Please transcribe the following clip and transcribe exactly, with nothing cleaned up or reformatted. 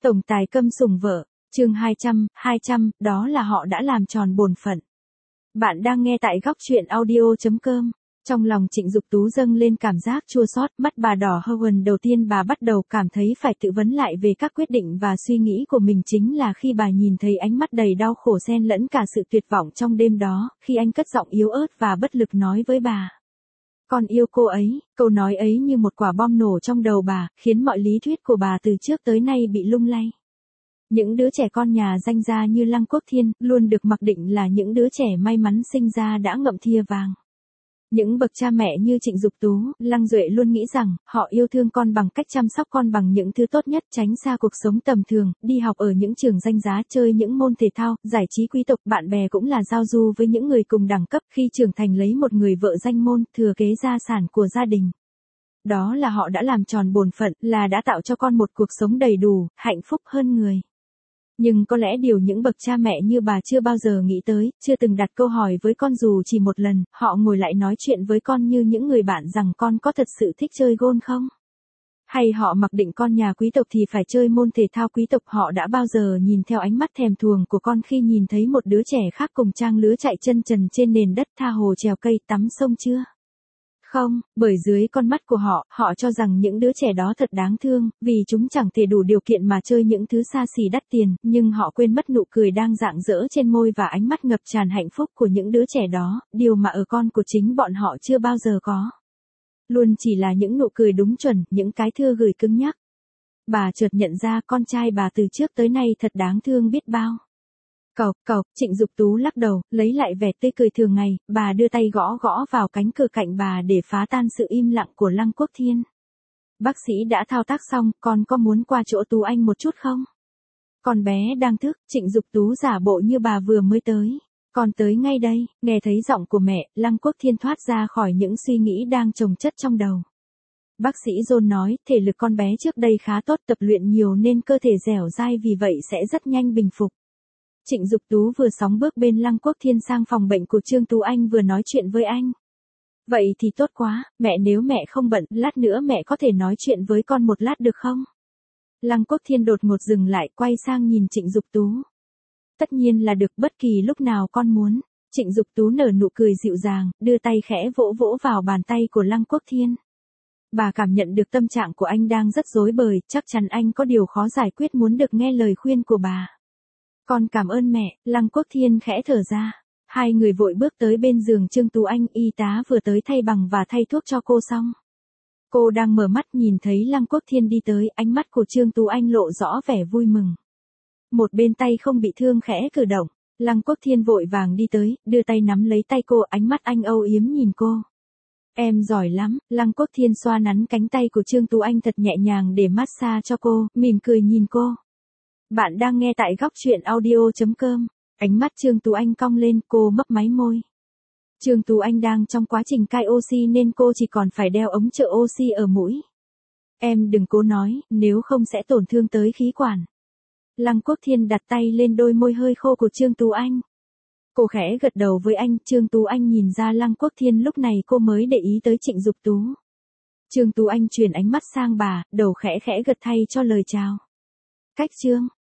Tổng tài câm sủng vợ, chương hai trăm, hai trăm, đó là họ đã làm tròn bổn phận. Bạn đang nghe tại góc truyện audio chấm com. Trong lòng Trịnh Dục Tú dâng lên cảm giác chua xót, mắt bà đỏ hơn. Đầu tiên bà bắt đầu cảm thấy phải tự vấn lại về các quyết định và suy nghĩ của mình chính là khi bà nhìn thấy ánh mắt đầy đau khổ xen lẫn cả sự tuyệt vọng trong đêm đó, khi anh cất giọng yếu ớt và bất lực nói với bà. Con yêu cô ấy, câu nói ấy như một quả bom nổ trong đầu bà, khiến mọi lý thuyết của bà từ trước tới nay bị lung lay. Những đứa trẻ con nhà danh gia như Lăng Quốc Thiên, luôn được mặc định là những đứa trẻ may mắn sinh ra đã ngậm thìa vàng. Những bậc cha mẹ như Trịnh Dục Tú, Lăng Duệ luôn nghĩ rằng, họ yêu thương con bằng cách chăm sóc con bằng những thứ tốt nhất, tránh xa cuộc sống tầm thường, đi học ở những trường danh giá, chơi những môn thể thao, giải trí quý tộc, bạn bè cũng là giao du với những người cùng đẳng cấp, khi trưởng thành lấy một người vợ danh môn, thừa kế gia sản của gia đình. Đó là họ đã làm tròn bổn phận, là đã tạo cho con một cuộc sống đầy đủ, hạnh phúc hơn người. Nhưng có lẽ điều những bậc cha mẹ như bà chưa bao giờ nghĩ tới, chưa từng đặt câu hỏi với con dù chỉ một lần, họ ngồi lại nói chuyện với con như những người bạn rằng con có thật sự thích chơi golf không? Hay họ mặc định con nhà quý tộc thì phải chơi môn thể thao quý tộc, họ đã bao giờ nhìn theo ánh mắt thèm thuồng của con khi nhìn thấy một đứa trẻ khác cùng trang lứa chạy chân trần trên nền đất, tha hồ trèo cây, tắm sông chưa? Không, bởi dưới con mắt của họ, họ cho rằng những đứa trẻ đó thật đáng thương, vì chúng chẳng thể đủ điều kiện mà chơi những thứ xa xỉ đắt tiền, nhưng họ quên mất nụ cười đang rạng rỡ trên môi và ánh mắt ngập tràn hạnh phúc của những đứa trẻ đó, điều mà ở con của chính bọn họ chưa bao giờ có. Luôn chỉ là những nụ cười đúng chuẩn, những cái thưa gửi cứng nhắc. Bà chợt nhận ra con trai bà từ trước tới nay thật đáng thương biết bao. Cậu, cậu, Trịnh Dục Tú lắc đầu, lấy lại vẻ tươi cười thường ngày, bà đưa tay gõ gõ vào cánh cửa cạnh bà để phá tan sự im lặng của Lăng Quốc Thiên. Bác sĩ đã thao tác xong, con có muốn qua chỗ Tú Anh một chút không? Con bé đang thức, Trịnh Dục Tú giả bộ như bà vừa mới tới. Con tới ngay đây, nghe thấy giọng của mẹ, Lăng Quốc Thiên thoát ra khỏi những suy nghĩ đang chồng chất trong đầu. Bác sĩ John nói, thể lực con bé trước đây khá tốt, tập luyện nhiều nên cơ thể dẻo dai, vì vậy sẽ rất nhanh bình phục. Trịnh Dục Tú vừa sóng bước bên Lăng Quốc Thiên sang phòng bệnh của Trương Tú Anh vừa nói chuyện với anh. Vậy thì tốt quá, mẹ, nếu mẹ không bận, lát nữa mẹ có thể nói chuyện với con một lát được không? Lăng Quốc Thiên đột ngột dừng lại, quay sang nhìn Trịnh Dục Tú. Tất nhiên là được, bất kỳ lúc nào con muốn. Trịnh Dục Tú nở nụ cười dịu dàng, đưa tay khẽ vỗ vỗ vào bàn tay của Lăng Quốc Thiên. Bà cảm nhận được tâm trạng của anh đang rất rối bời, chắc chắn anh có điều khó giải quyết, muốn được nghe lời khuyên của bà. Con cảm ơn mẹ, Lăng Quốc Thiên khẽ thở ra. Hai người vội bước tới bên giường Trương Tú Anh, y tá vừa tới thay bằng và thay thuốc cho cô xong. Cô đang mở mắt nhìn thấy Lăng Quốc Thiên đi tới, ánh mắt của Trương Tú Anh lộ rõ vẻ vui mừng. Một bên tay không bị thương khẽ cử động, Lăng Quốc Thiên vội vàng đi tới, đưa tay nắm lấy tay cô, ánh mắt anh âu yếm nhìn cô. Em giỏi lắm, Lăng Quốc Thiên xoa nắn cánh tay của Trương Tú Anh thật nhẹ nhàng để massage cho cô, mỉm cười nhìn cô. Bạn đang nghe tại góc truyện audio chấm com. Ánh mắt Trương Tú Anh cong lên, cô mấp máy môi. Trương Tú Anh đang trong quá trình cai oxy nên cô chỉ còn phải đeo ống trợ oxy ở mũi. Em đừng cố nói, nếu không sẽ tổn thương tới khí quản. Lăng Quốc Thiên đặt tay lên đôi môi hơi khô của Trương Tú Anh. Cô khẽ gật đầu với anh, Trương Tú Anh nhìn ra Lăng Quốc Thiên, lúc này cô mới để ý tới Trịnh Dục Tú. Trương Tú Anh chuyển ánh mắt sang bà, đầu khẽ khẽ gật thay cho lời chào. Cách Trương,